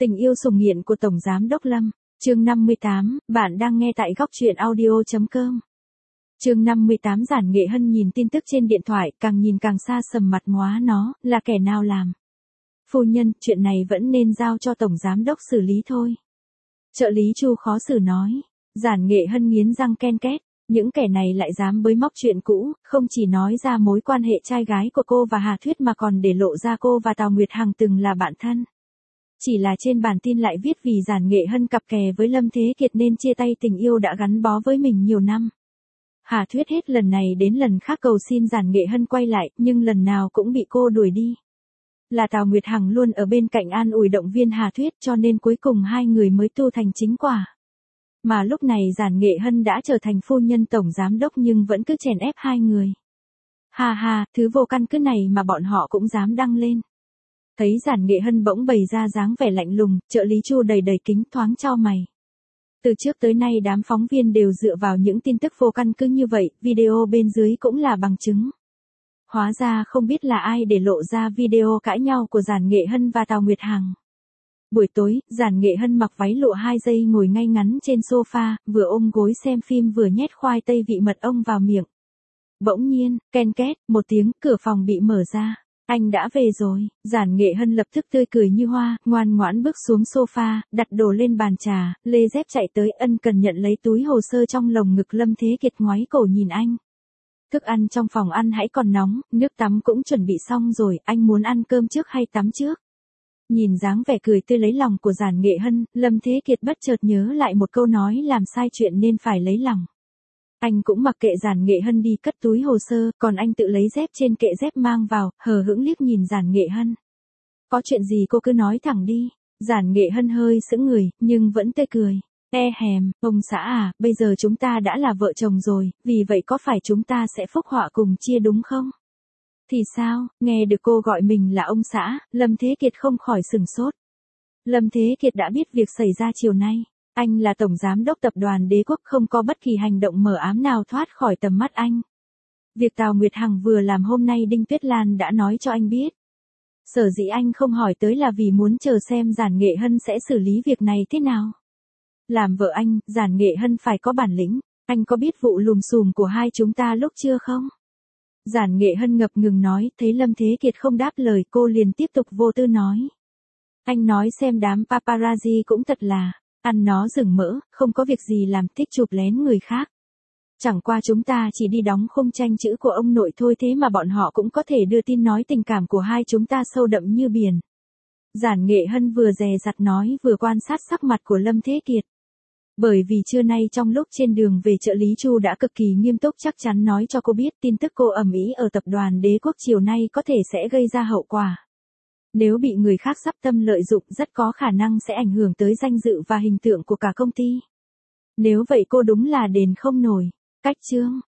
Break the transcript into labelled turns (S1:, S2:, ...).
S1: Tình yêu sủng nghiện của Tổng Giám Đốc Lâm, chương 58, bạn đang nghe tại góc truyện audio.com. Chương 58 Giản Nghệ Hân nhìn tin tức trên điện thoại, càng nhìn càng xa sầm mặt ngóa nó, là kẻ nào làm. Phu nhân, chuyện này vẫn nên giao cho Tổng Giám Đốc xử lý thôi. Trợ lý Chu khó xử nói. Giản Nghệ Hân nghiến răng ken két. Những kẻ này lại dám bới móc chuyện cũ, không chỉ nói ra mối quan hệ trai gái của cô và Hà Thuyết mà còn để lộ ra cô và Tào Nguyệt Hằng từng là bạn thân. Chỉ là trên bản tin lại viết vì Giản Nghệ Hân cặp kè với Lâm Thế Kiệt nên chia tay tình yêu đã gắn bó với mình nhiều năm. Hà Thuyết hết lần này đến lần khác cầu xin Giản Nghệ Hân quay lại, nhưng lần nào cũng bị cô đuổi đi. Là Tào Nguyệt Hằng luôn ở bên cạnh an ủi động viên Hà Thuyết cho nên cuối cùng hai người mới tu thành chính quả. Mà lúc này Giản Nghệ Hân đã trở thành phu nhân tổng giám đốc nhưng vẫn cứ chèn ép hai người. Hà hà, thứ vô căn cứ này mà bọn họ cũng dám đăng lên. Thấy Giản Nghệ Hân bỗng bày ra dáng vẻ lạnh lùng, trợ lý Chu đầy đầy kính thoáng chau mày. Từ trước tới nay đám phóng viên đều dựa vào những tin tức vô căn cứ như vậy, video bên dưới cũng là bằng chứng. Hóa ra không biết là ai để lộ ra video cãi nhau của Giản Nghệ Hân và Tào Nguyệt Hằng. Buổi tối, Giản Nghệ Hân mặc váy lụa 2 giây ngồi ngay ngắn trên sofa, vừa ôm gối xem phim vừa nhét khoai tây vị mật ong vào miệng. Bỗng nhiên, ken két, một tiếng, cửa phòng bị mở ra. Anh đã về rồi. Giản Nghệ Hân lập tức tươi cười như hoa, ngoan ngoãn bước xuống sofa, đặt đồ lên bàn trà, lê dép chạy tới ân cần nhận lấy túi hồ sơ trong lồng ngực Lâm Thế Kiệt ngoáy cổ nhìn anh. Thức ăn trong phòng ăn hãy còn nóng, nước tắm cũng chuẩn bị xong rồi, anh muốn ăn cơm trước hay tắm trước? Nhìn dáng vẻ cười tươi lấy lòng của Giản Nghệ Hân, Lâm Thế Kiệt bất chợt nhớ lại một câu nói làm sai chuyện nên phải lấy lòng. Anh cũng mặc kệ Giản Nghệ Hân đi cất túi hồ sơ, còn anh tự lấy dép trên kệ dép mang vào, hờ hững liếc nhìn Giản Nghệ Hân. Có chuyện gì cô cứ nói thẳng đi. Giản Nghệ Hân hơi sững người, nhưng vẫn tươi cười. Hèm, ông xã à, bây giờ chúng ta đã là vợ chồng rồi, vì vậy có phải chúng ta sẽ phúc họa cùng chia đúng không? Thì sao, nghe được cô gọi mình là ông xã, Lâm Thế Kiệt không khỏi sửng sốt. Lâm Thế Kiệt đã biết việc xảy ra chiều nay. Anh là tổng giám đốc tập đoàn Đế Quốc, không có bất kỳ hành động mờ ám nào thoát khỏi tầm mắt anh. Việc Tào Nguyệt Hằng vừa làm hôm nay Đinh Tuyết Lan đã nói cho anh biết. Sở dĩ anh không hỏi tới là vì muốn chờ xem Giản Nghệ Hân sẽ xử lý việc này thế nào. Làm vợ anh, Giản Nghệ Hân phải có bản lĩnh. Anh có biết vụ lùm xùm của hai chúng ta lúc chưa không? Giản Nghệ Hân ngập ngừng nói, thấy Lâm Thế Kiệt không đáp lời cô liền tiếp tục vô tư nói. Anh nói xem đám paparazzi cũng thật là, ăn nó rừng mỡ, không có việc gì làm thích chụp lén người khác. Chẳng qua chúng ta chỉ đi đóng khung tranh chữ của ông nội thôi thế mà bọn họ cũng có thể đưa tin nói tình cảm của hai chúng ta sâu đậm như biển. Giản Nghệ Hân vừa dè dặt nói vừa quan sát sắc mặt của Lâm Thế Kiệt. Bởi vì trưa nay trong lúc trên đường về trợ lý Chu đã cực kỳ nghiêm túc chắc chắn nói cho cô biết tin tức cô ầm ĩ ở tập đoàn Đế Quốc chiều nay có thể sẽ gây ra hậu quả. Nếu bị người khác sắp tâm lợi dụng rất có khả năng sẽ ảnh hưởng tới danh dự và hình tượng của cả công ty. Nếu vậy cô đúng là đền không nổi. Cách chương.